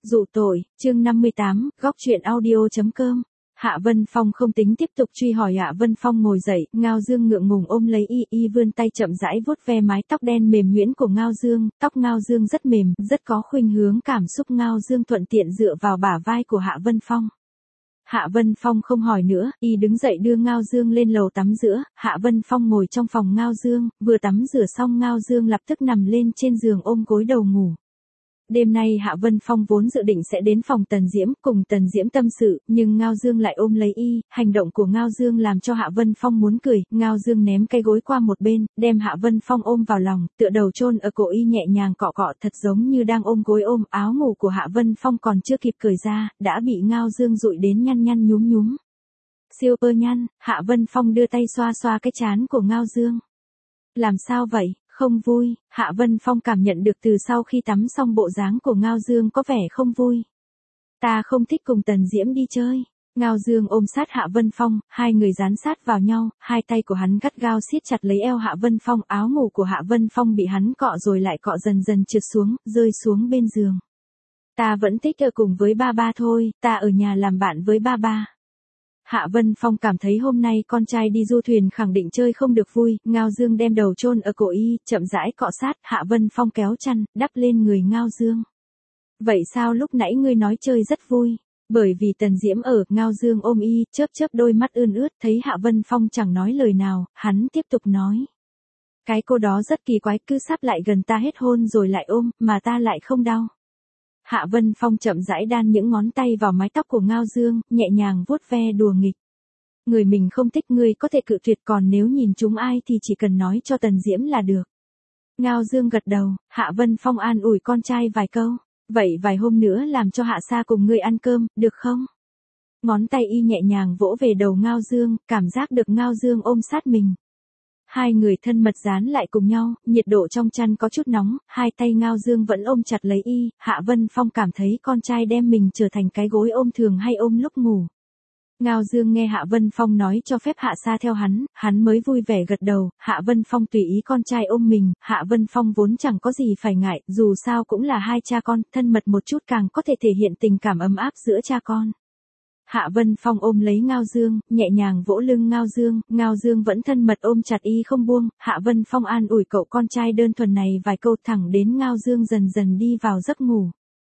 Dụ tội, chương 58, góc truyện audio.com. Hạ Vân Phong không tính tiếp tục truy hỏi. Hạ Vân Phong ngồi dậy, Ngao Dương ngượng ngùng ôm lấy y vươn tay chậm rãi vuốt ve mái tóc đen mềm nhuyễn của Ngao Dương, tóc Ngao Dương rất mềm, rất có khuynh hướng cảm xúc. Ngao Dương thuận tiện dựa vào bả vai của Hạ Vân Phong. Hạ Vân Phong không hỏi nữa, y đứng dậy đưa Ngao Dương lên lầu tắm rửa. Hạ Vân Phong ngồi trong phòng Ngao Dương, vừa tắm rửa xong Ngao Dương lập tức nằm lên trên giường ôm gối đầu ngủ. Đêm nay Hạ Vân Phong vốn dự định sẽ đến phòng Tần Diễm cùng Tần Diễm tâm sự, nhưng Ngao Dương lại ôm lấy y, hành động của Ngao Dương làm cho Hạ Vân Phong muốn cười. Ngao Dương ném cái gối qua một bên, đem Hạ Vân Phong ôm vào lòng, tựa đầu chôn ở cổ y nhẹ nhàng cọ cọ thật giống như đang ôm gối ôm. Áo ngủ của Hạ Vân Phong còn chưa kịp cởi ra, đã bị Ngao Dương dụi đến nhăn nhăn nhúm nhúm. Siêu ơ nhăn, Hạ Vân Phong đưa tay xoa xoa cái trán của Ngao Dương. Làm sao vậy? Không vui, Hạ Vân Phong cảm nhận được từ sau khi tắm xong bộ dáng của Ngao Dương có vẻ không vui. Ta không thích cùng Tần Diễm đi chơi. Ngao Dương ôm sát Hạ Vân Phong, hai người dán sát vào nhau, hai tay của hắn gắt gao siết chặt lấy eo Hạ Vân Phong. Áo ngủ của Hạ Vân Phong bị hắn cọ rồi lại cọ dần dần trượt xuống, rơi xuống bên giường. Ta vẫn thích ở cùng với ba ba thôi, ta ở nhà làm bạn với ba ba. Hạ Vân Phong cảm thấy hôm nay con trai đi du thuyền khẳng định chơi không được vui. Ngao Dương đem đầu chôn ở cổ y, chậm rãi cọ sát. Hạ Vân Phong kéo chăn, đắp lên người Ngao Dương. Vậy sao lúc nãy ngươi nói chơi rất vui? Bởi vì Tần Diễm ở. Ngao Dương ôm y, chớp chớp đôi mắt ươn ướt, thấy Hạ Vân Phong chẳng nói lời nào, hắn tiếp tục nói. Cái cô đó rất kỳ quái, cứ sắp lại gần ta hết hôn rồi lại ôm, mà ta lại không đau. Hạ Vân Phong chậm rãi đan những ngón tay vào mái tóc của Ngao Dương, nhẹ nhàng vuốt ve đùa nghịch. Người mình không thích ngươi có thể cự tuyệt, còn nếu nhìn chúng ai thì chỉ cần nói cho Tần Diễm là được. Ngao Dương gật đầu, Hạ Vân Phong an ủi con trai vài câu. Vậy vài hôm nữa làm cho Hạ Sa cùng ngươi ăn cơm, được không? Ngón tay y nhẹ nhàng vỗ về đầu Ngao Dương, cảm giác được Ngao Dương ôm sát mình. Hai người thân mật dán lại cùng nhau, nhiệt độ trong chăn có chút nóng, hai tay Ngao Dương vẫn ôm chặt lấy y. Hạ Vân Phong cảm thấy con trai đem mình trở thành cái gối ôm thường hay ôm lúc ngủ. Ngao Dương nghe Hạ Vân Phong nói cho phép Hạ Sa theo hắn mới vui vẻ gật đầu. Hạ Vân Phong tùy ý con trai ôm mình. Hạ Vân Phong vốn chẳng có gì phải ngại, dù sao cũng là hai cha con, thân mật một chút càng có thể thể hiện tình cảm ấm áp giữa cha con. Hạ Vân Phong ôm lấy Ngao Dương, nhẹ nhàng vỗ lưng Ngao Dương vẫn thân mật ôm chặt y không buông. Hạ Vân Phong an ủi cậu con trai đơn thuần này vài câu thẳng đến Ngao Dương dần dần đi vào giấc ngủ.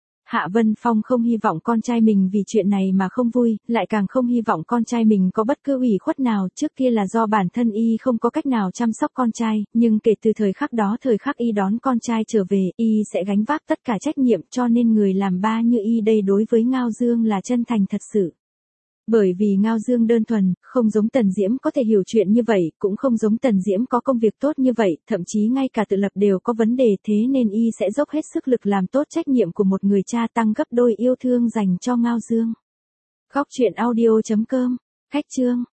Hạ Vân Phong không hy vọng con trai mình vì chuyện này mà không vui, lại càng không hy vọng con trai mình có bất cứ ủy khuất nào. Trước kia là do bản thân y không có cách nào chăm sóc con trai, nhưng kể từ thời khắc đó, thời khắc y đón con trai trở về, y sẽ gánh vác tất cả trách nhiệm, cho nên người làm ba như y đây đối với Ngao Dương là chân thành thật sự. Bởi vì Ngao Dương đơn thuần, không giống Tần Diễm có thể hiểu chuyện như vậy, cũng không giống Tần Diễm có công việc tốt như vậy, thậm chí ngay cả tự lập đều có vấn đề, thế nên y sẽ dốc hết sức lực làm tốt trách nhiệm của một người cha, tăng gấp đôi yêu thương dành cho Ngao Dương. Góc truyện audio.com, khách chương.